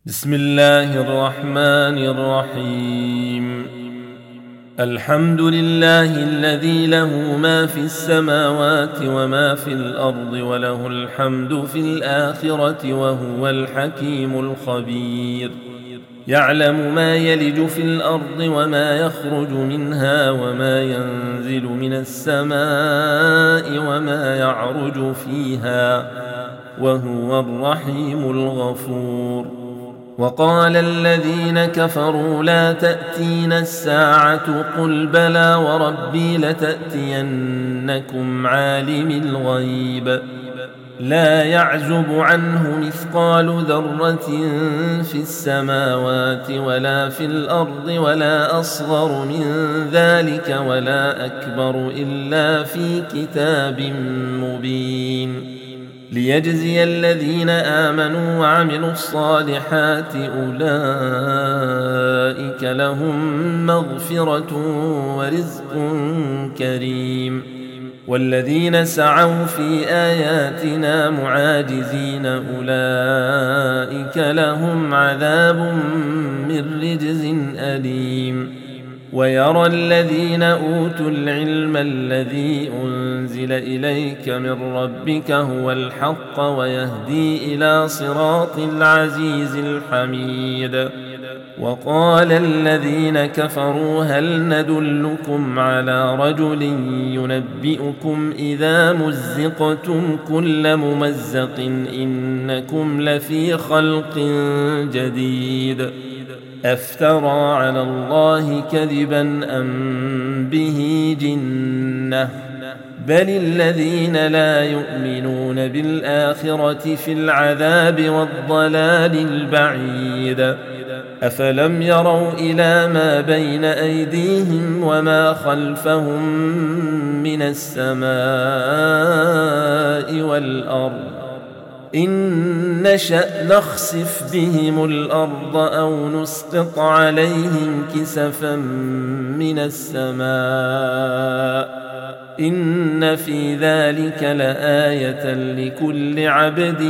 بسم الله الرحمن الرحيم. الحمد لله الذي له ما في السماوات وما في الأرض وله الحمد في الآخرة وهو الحكيم الخبير. يعلم ما يلج في الأرض وما يخرج منها وما ينزل من السماء وما يعرج فيها وهو الرحيم الغفور. وقال الذين كفروا لا تأتينا الساعة قل بلى وربي لتأتينكم عالم الغيب لا يعزب عنه مثقال ذرة في السماوات ولا في الأرض ولا أصغر من ذلك ولا أكبر إلا في كتاب مبين ليجزي الذين آمنوا وعملوا الصالحات أولئك لهم مغفرة ورزق كريم. والذين سعوا في آياتنا معاجزين أولئك لهم عذاب من رجز أليم. ويرى الذين أوتوا العلم الذي أنزل إليك من ربك هو الحق ويهدي إلى صراط العزيز الحميد. وقال الذين كفروا هل ندلكم على رجل ينبئكم إذا مزقتم كل ممزق إنكم لفي خلق جديد أفترى على الله كذبا أم به جنة بل الذين لا يؤمنون بالآخرة في العذاب والضلال البعيد. أفلم يروا إلى ما بين أيديهم وما خلفهم من السماء والأرض إن نشأ نخسف بهم الأرض أو نسقط عليهم كسفا من السماء إن في ذلك لآية لكل عبد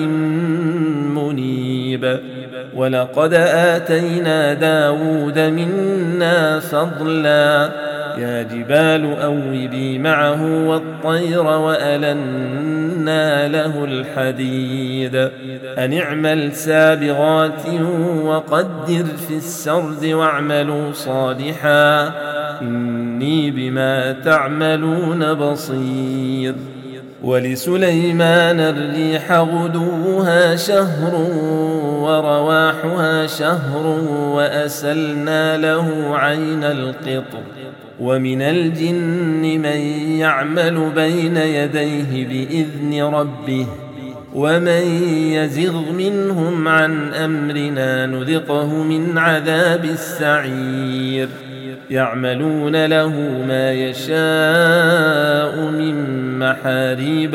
منيب. ولقد آتينا داود منا فضلا يا جبال أوبي معه والطير وألنا له الحديد أن اعمل سابغات وقدر في السرد واعملوا صالحا إني بما تعملون بصير. ولسليمان الريح غدوها شهر ورواحها شهر وأسلنا له عين القطر ومن الجن من يعمل بين يديه بإذن ربه ومن يزغ منهم عن أمرنا نذقه من عذاب السعير. يعملون له ما يشاء من محاريب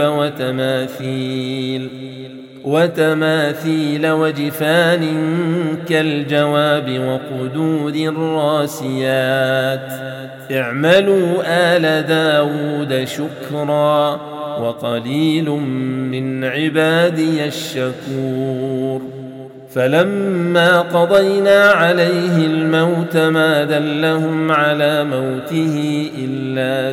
وتماثيل وجفان كالجواب وقدور الراسيات اعملوا آل داود شكرا وقليل من عبادي الشكور. فلما قضينا عليه الموت ما دلهم على موته إلا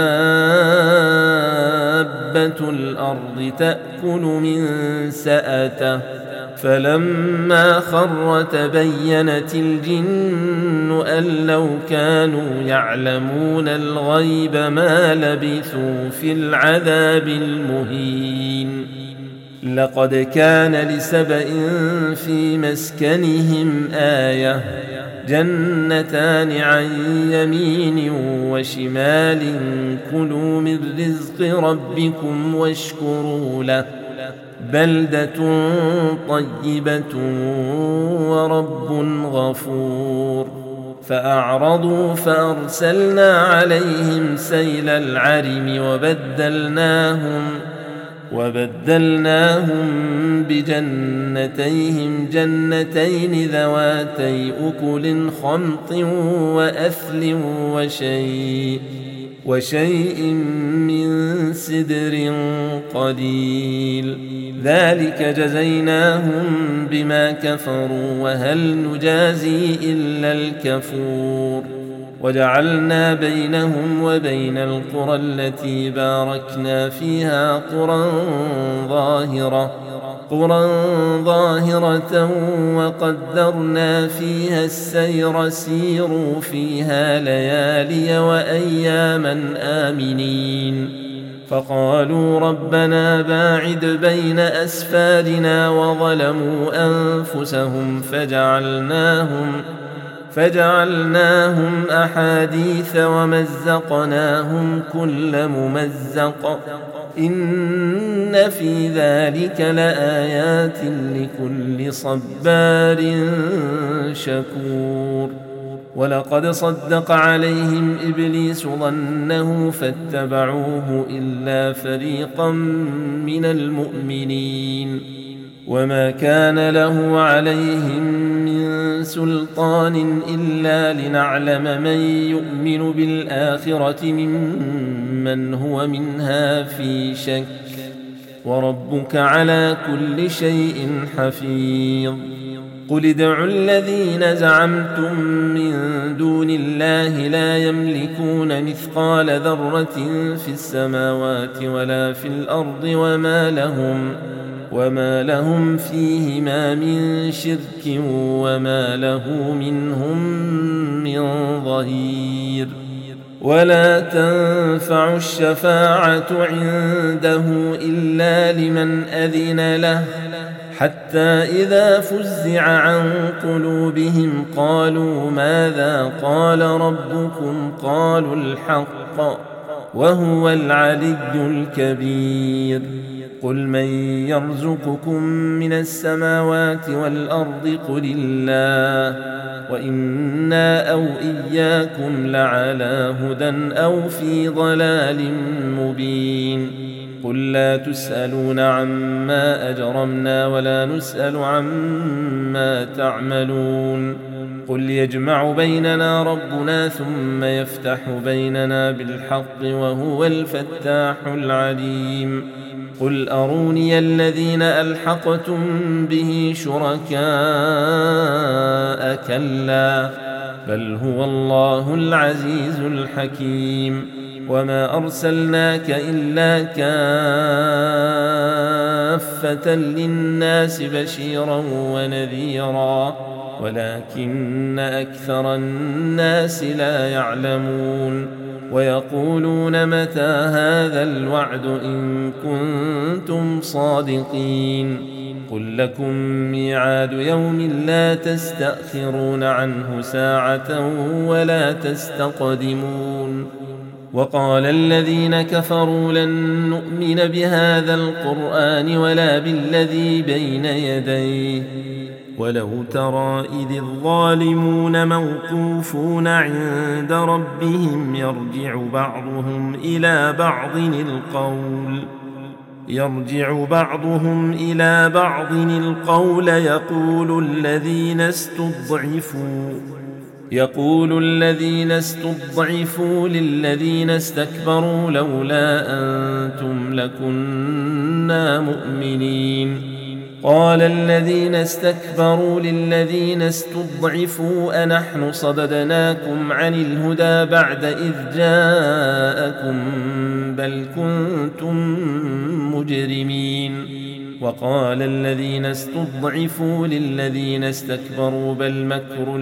دابة الأرض تأكل من سأته فلما خر تبينت الجن أن لو كانوا يعلمون الغيب ما لبثوا في العذاب المهين. لقد كان لسبإ في مسكنهم آية جنتان عن يمين وشمال كلوا من رزق ربكم واشكروا له بلدة طيبة ورب غفور. فأعرضوا فأرسلنا عليهم سيل العرم وبدلناهم بجنتيهم جنتين ذواتي أكل خمط وأثل وشيء من سدر قليل. ذلك جزيناهم بما كفروا وهل نجازي إلا الكفور. وجعلنا بينهم وبين القرى التي باركنا فيها قرى ظاهرة وقدرنا فيها السير سيروا فيها ليالي وأياما آمنين. فقالوا ربنا باعد بين أسفارنا وظلموا أنفسهم فجعلناهم أحاديث ومزقناهم كل ممزق إن في ذلك لآيات لكل صبار شكور. ولقد صدق عليهم إبليس ظنه فاتبعوه إلا فريقا من المؤمنين وما كان له عليهم من سلطان إلا لنعلم من يؤمن بالآخرة ممن هو منها في شك وربك على كل شيء حفيظ. قل ادعوا الذين زعمتم من دون الله لا يملكون مثقال ذرة في السماوات ولا في الأرض وما لهم فيهما من شرك وما له منهم من ظهير. ولا تنفع الشفاعة عنده إلا لمن أذن له حتى إذا فزع عن قلوبهم قالوا ماذا قال ربكم قالوا الحق وهو العلي الكبير. قل من يرزقكم من السماوات والأرض قل الله وإنا أو إياكم لعلى هدى أو في ضلال مبين. قل لا تسألون عما أجرمنا ولا نسأل عما تعملون. قل يجمع بيننا ربنا ثم يفتح بيننا بالحق وهو الفتاح العليم. قل أروني الذين ألحقتم به شركاء كلا بل هو الله العزيز الحكيم. وما أرسلناك إلا كافة للناس بشيرا ونذيرا ولكن أكثر الناس لا يعلمون. ويقولون متى هذا الوعد إن كنتم صادقين. قل لكم ميعاد يوم لا تستأخرون عنه ساعة ولا تستقدمون. وقال الذين كفروا لن نؤمن بهذا القرآن ولا بالذي بين يديه ولو ترى إذ الظالمون موقوفون عند ربهم يرجع بعضهم إلى بعض القول يقول الذين استضعفوا للذين استكبروا لولا أنتم لكنا مؤمنين. قال الذين استكبروا للذين استضعفوا أنحن صددناكم عن الهدى بعد إذ جاءكم بل كنتم مجرمين. وقال الذين استضعفوا للذين استكبروا بل مكر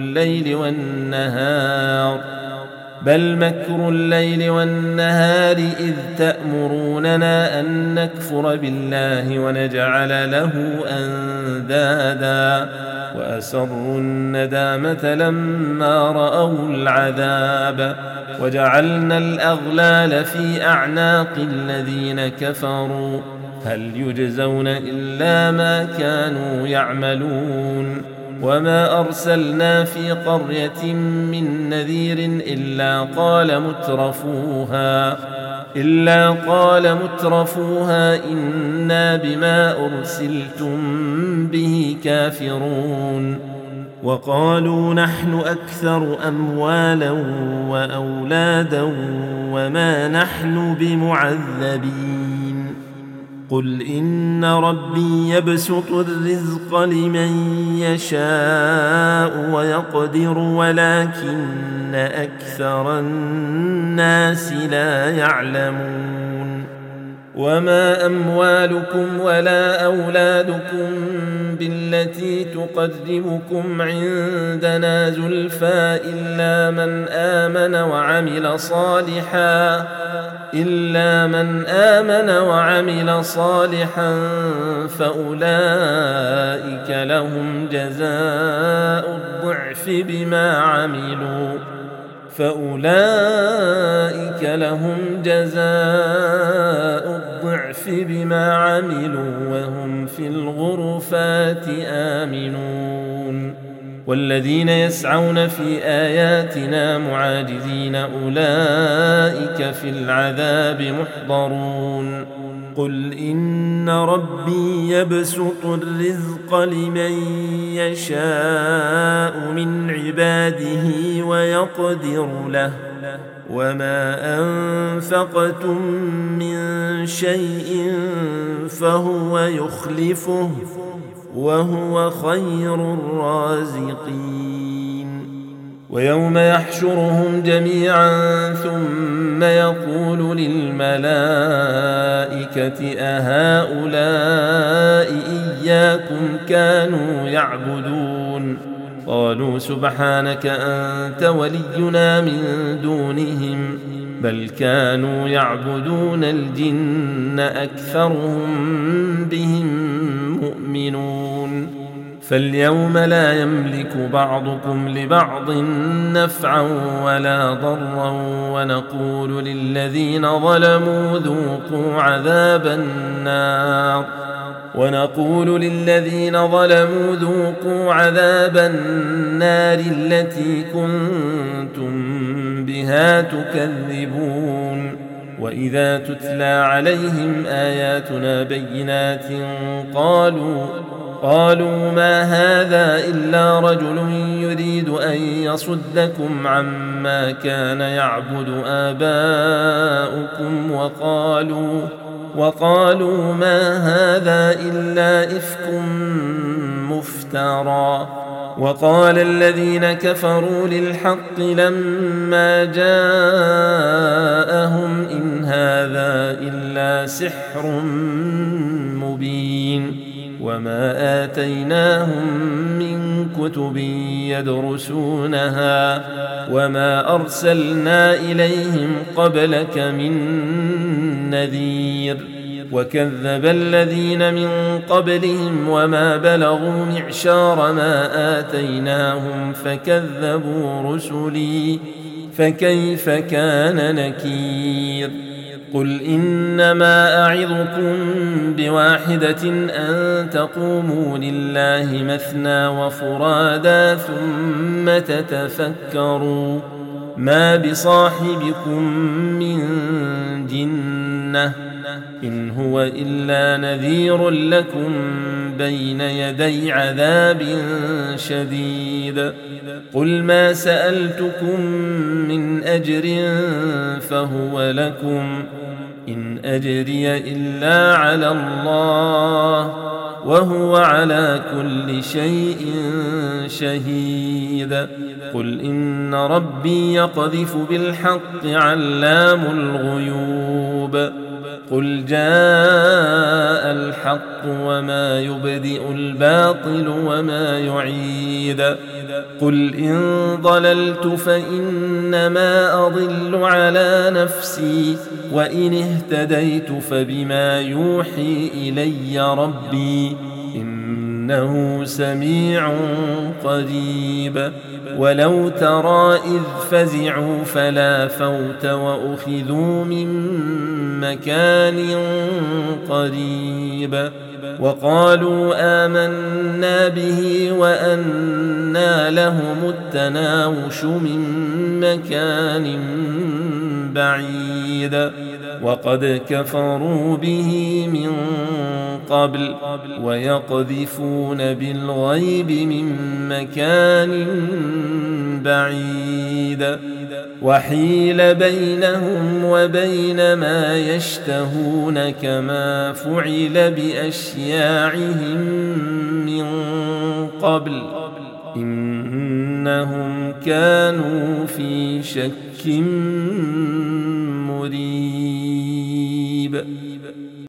الليل والنهار إذ تأمروننا أن نكفر بالله ونجعل له أندادا وأسروا الندامة لما رأوا العذاب وجعلنا الأغلال في أعناق الذين كفروا هل يجزون إلا ما كانوا يعملون. وما أرسلنا في قرية من نذير إلا قال مترفوها إنا بما أرسلتم به كافرون. وقالوا نحن أكثر أموالا وأولادا وما نحن بمعذبين قل إن ربي يبسط الرزق لمن يشاء ويقدر ولكن أكثر الناس لا يعلمون وما أموالكم ولا أولادكم بالتي تقربكم عندنا زلفى إلا من آمن وعمل صالحا فأولئك لهم جزاء الضعف بما عملوا وهم في الغرفات آمنون والذين يسعون في آياتنا معاجزين أولئك في العذاب محضرون قل إن ربي يبسط الرزق لمن يشاء من عباده ويقدر له وما أنفقتم من شيء فهو يخلفه وهو خير الرازقين ويوم يحشرهم جميعا ثم يقول للملائكة أهؤلاء إياكم كانوا يعبدون قالوا سبحانك أنت ولينا من دونهم بل كانوا يعبدون الجن أكثرهم بهم مؤمنون فاليوم لا يملك بعضكم لبعض نفعا ولا ضرا ونقول للذين ظلموا ذوقوا عذاب النار التي كنتم بها تكذبون وإذا تتلى عليهم آياتنا بينات قالوا ما هذا إلا رجل يريد أن يصدكم عما كان يعبد آباؤكم وقالوا ما هذا إلا إفك مفترى وقال الذين كفروا للحق لما جاءهم إن هذا إلا سحر مبين وما آتيناهم من كتب يدرسونها وما أرسلنا إليهم قبلك من نذير وكذب الذين من قبلهم وما بلغوا معشار ما آتيناهم فكذبوا رسلي فكيف كان نكير قل إنما أعظكم بواحدة أن تقوموا لله مثنى وفرادا ثم تتفكروا ما بصاحبكم من جنة إن هو إلا نذير لكم بين يدي عذاب شديد قل ما سألتكم من أجر فهو لكم إن أجري إلا على الله وهو على كل شيء شهيد قل إن ربي يقذف بالحق علام الغيوب قل جاء الحق وما يبدئ الباطل وما يعيد قل إن ضللت فإنما أضل على نفسي وإن اهتديت فبما يوحي إلي ربي إنه سميع قريب ولو ترى إذ فزعوا فلا فوت وأخذوا من مكان قريب وقالوا آمنا به وأنى لهم التناوش من مكان بعيد وقد كفروا به من قبل ويقذفون بالغيب من مكان بعيد وحيل بينهم وبين ما يشتهون كما فعل بأشياعهم من قبل إنهم كانوا في شك مريب